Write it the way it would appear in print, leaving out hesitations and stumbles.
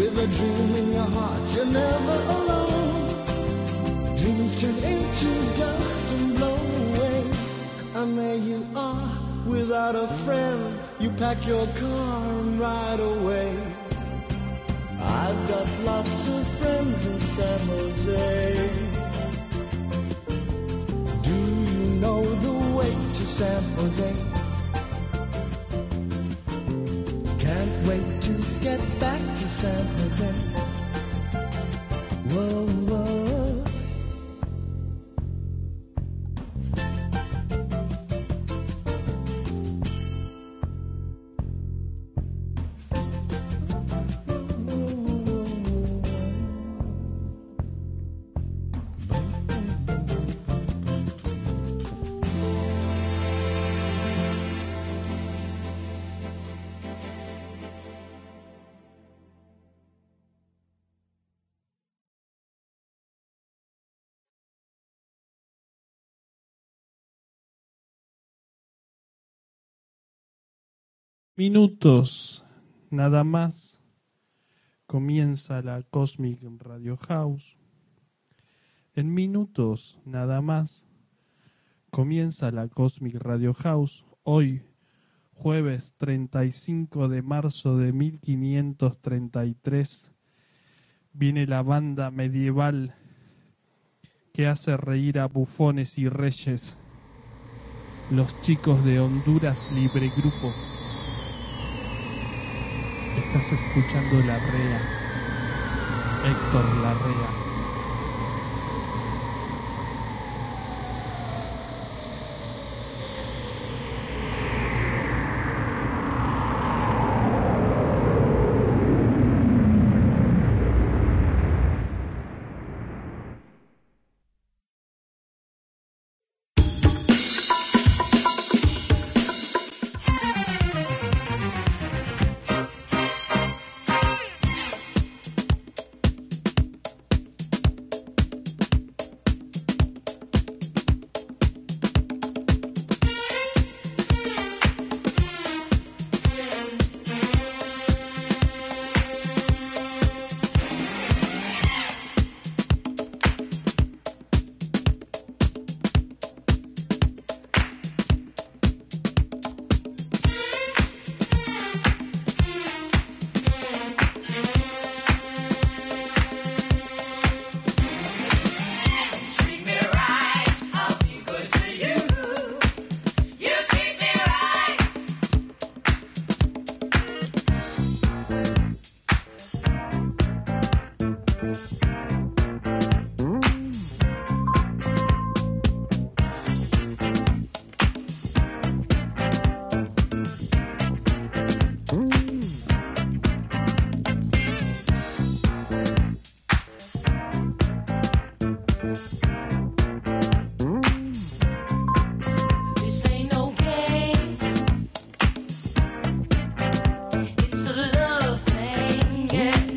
with a dream in your heart, you're never alone. Dreams turn into dust and blow away, and there you are, without a friend. You pack your car and ride away. I've got lots of friends in San Jose. Do you know the way to San Jose? Can't wait to get back to San Jose. Whoa, whoa. Minutos, nada más, comienza la Cosmic Radio House. En minutos, nada más, comienza la Cosmic Radio House. Hoy, jueves 35 de marzo de 1533, viene la banda medieval que hace reír a bufones y reyes. Los chicos de Honduras Libre Grupo. Estás escuchando Larrea, Héctor Larrea. Yeah.